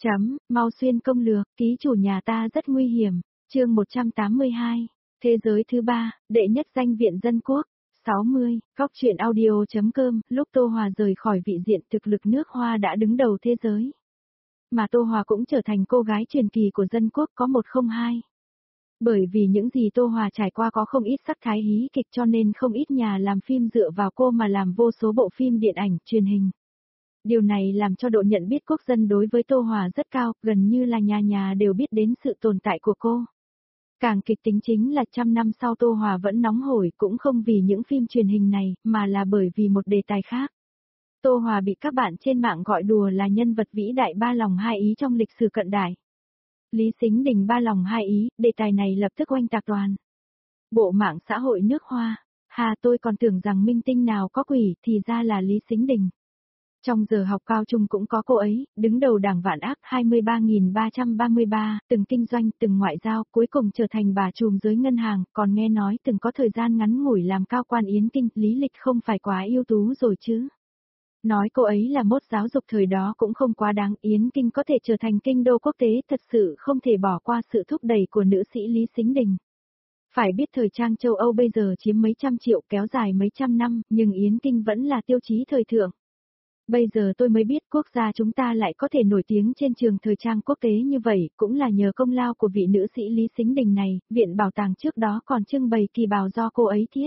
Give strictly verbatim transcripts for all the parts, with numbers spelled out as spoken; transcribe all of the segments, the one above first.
Chấm, mau xuyên công lược, ký chủ nhà ta rất nguy hiểm. Chương một trăm tám mươi hai. Thế giới thứ ba, đệ nhất danh viện dân quốc. sáu mươi, Góc truyện audio.com, lúc Tô Hòa rời khỏi vị diện thực lực nước Hoa đã đứng đầu thế giới. Mà Tô Hòa cũng trở thành cô gái truyền kỳ của dân quốc có một không hai. Bởi vì những gì Tô Hòa trải qua có không ít sắc thái hí kịch cho nên không ít nhà làm phim dựa vào cô mà làm vô số bộ phim điện ảnh, truyền hình. Điều này làm cho độ nhận biết quốc dân đối với Tô Hòa rất cao, gần như là nhà nhà đều biết đến sự tồn tại của cô. Càng kịch tính chính là trăm năm sau Tô Hòa vẫn nóng hổi cũng không vì những phim truyền hình này, mà là bởi vì một đề tài khác. Tô Hòa bị các bạn trên mạng gọi đùa là nhân vật vĩ đại ba lòng hai ý trong lịch sử cận đại. Lý Sính Đình ba lòng hai ý, đề tài này lập tức oanh tạc toàn bộ mạng xã hội nước Hoa. Hà tôi còn tưởng rằng minh tinh nào có quỷ thì ra là Lý Sính Đình. Trong giờ học cao trung cũng có cô ấy, đứng đầu đảng Vạn Ác hai mươi ba nghìn ba trăm ba mươi ba, từng kinh doanh, từng ngoại giao, cuối cùng trở thành bà trùm giới ngân hàng, còn nghe nói từng có thời gian ngắn ngủi làm cao quan Yến Kinh, lý lịch không phải quá ưu tú rồi chứ. Nói cô ấy là mốt giáo dục thời đó cũng không quá đáng, Yến Kinh có thể trở thành kinh đô quốc tế thật sự không thể bỏ qua sự thúc đẩy của nữ sĩ Lý Sính Đình. Phải biết thời trang châu Âu bây giờ chiếm mấy trăm triệu kéo dài mấy trăm năm, nhưng Yến Kinh vẫn là tiêu chí thời thượng. Bây giờ tôi mới biết quốc gia chúng ta lại có thể nổi tiếng trên trường thời trang quốc tế như vậy, cũng là nhờ công lao của vị nữ sĩ Lý Sính Đình này, viện bảo tàng trước đó còn trưng bày kỳ bào do cô ấy thiết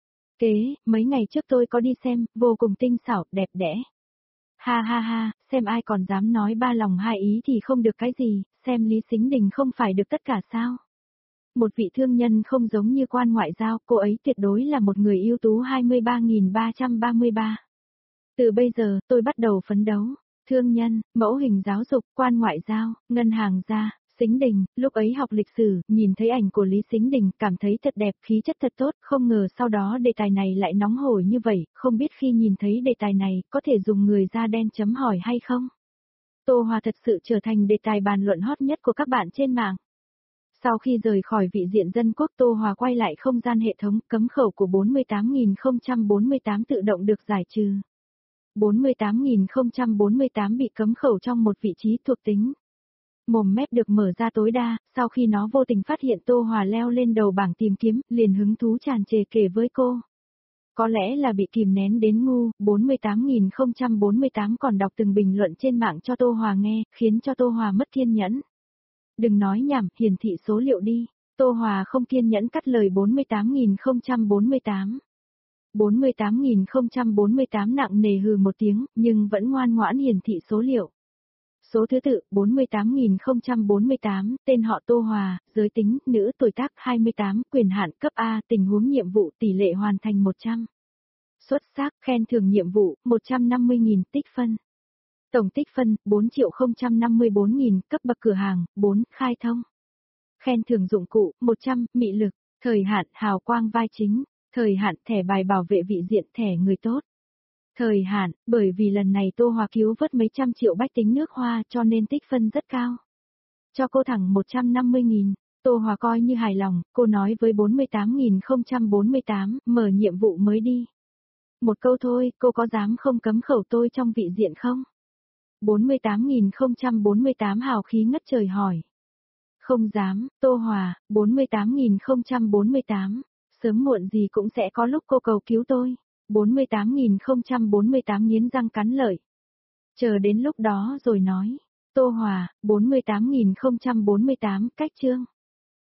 kế, mấy ngày trước tôi có đi xem, vô cùng tinh xảo, đẹp đẽ. Ha ha ha, xem ai còn dám nói ba lòng hai ý thì không được cái gì, xem Lý Sính Đình không phải được tất cả sao. Một vị thương nhân không giống như quan ngoại giao, cô ấy tuyệt đối là một người ưu tú hai mươi ba nghìn ba trăm ba mươi ba. Từ bây giờ, tôi bắt đầu phấn đấu. Thương nhân, mẫu hình giáo dục, quan ngoại giao, ngân hàng gia, Sính Đình, lúc ấy học lịch sử, nhìn thấy ảnh của Lý Sính Đình, cảm thấy thật đẹp, khí chất thật tốt, không ngờ sau đó đề tài này lại nóng hổi như vậy, không biết khi nhìn thấy đề tài này, có thể dùng người da đen chấm hỏi hay không? Tô Hòa thật sự trở thành đề tài bàn luận hot nhất của các bạn trên mạng. Sau khi rời khỏi vị diện dân quốc, Tô Hòa quay lại không gian hệ thống, cấm khẩu của bốn mươi tám nghìn không trăm bốn mươi tám tự động được giải trừ. bốn mươi tám nghìn không trăm bốn mươi tám bị cấm khẩu trong một vị trí thuộc tính. Mồm mép được mở ra tối đa, sau khi nó vô tình phát hiện Tô Hòa leo lên đầu bảng tìm kiếm, liền hứng thú tràn trề kể với cô. Có lẽ là bị kìm nén đến ngu, bốn mươi tám nghìn không trăm bốn mươi tám còn đọc từng bình luận trên mạng cho Tô Hòa nghe, khiến cho Tô Hòa mất kiên nhẫn. Đừng nói nhảm, hiển thị số liệu đi. Tô Hòa không kiên nhẫn cắt lời bốn mươi tám nghìn không trăm bốn mươi tám. bốn mươi tám nghìn không trăm bốn mươi tám nặng nề hừ một tiếng, nhưng vẫn ngoan ngoãn hiển thị số liệu. Số thứ tự, bốn mươi tám nghìn không trăm bốn mươi tám, tên họ Tô Hòa, giới tính, nữ, tuổi tác hai mươi tám, quyền hạn cấp A, tình huống nhiệm vụ, tỷ lệ hoàn thành một trăm. Xuất sắc, khen thưởng nhiệm vụ, một trăm năm mươi nghìn, tích phân. Tổng tích phân, bốn triệu không trăm năm mươi bốn nghìn, cấp bậc cửa hàng, bốn, khai thông. Khen thưởng dụng cụ, một trăm, mị lực, thời hạn, hào quang vai chính. Thời hạn, thẻ bài bảo vệ vị diện, thẻ người tốt. Thời hạn, bởi vì lần này Tô Hòa cứu vớt mấy trăm triệu bách tính nước Hoa cho nên tích phân rất cao. Cho cô thẳng một trăm năm mươi nghìn, Tô Hòa coi như hài lòng, cô nói với bốn mươi tám nghìn không trăm bốn mươi tám, mở nhiệm vụ mới đi. Một câu thôi, cô có dám không cấm khẩu tôi trong vị diện không? bốn mươi tám nghìn không trăm bốn mươi tám hào khí ngất trời hỏi. Không dám, Tô Hòa, bốn mươi tám nghìn không trăm bốn mươi tám. Sớm muộn gì cũng sẽ có lúc cô cầu cứu tôi. bốn mươi tám nghìn không trăm bốn mươi tám nghiến răng cắn lợi. Chờ đến lúc đó rồi nói. Tô Hòa, bốn mươi tám nghìn không trăm bốn mươi tám, cách chương.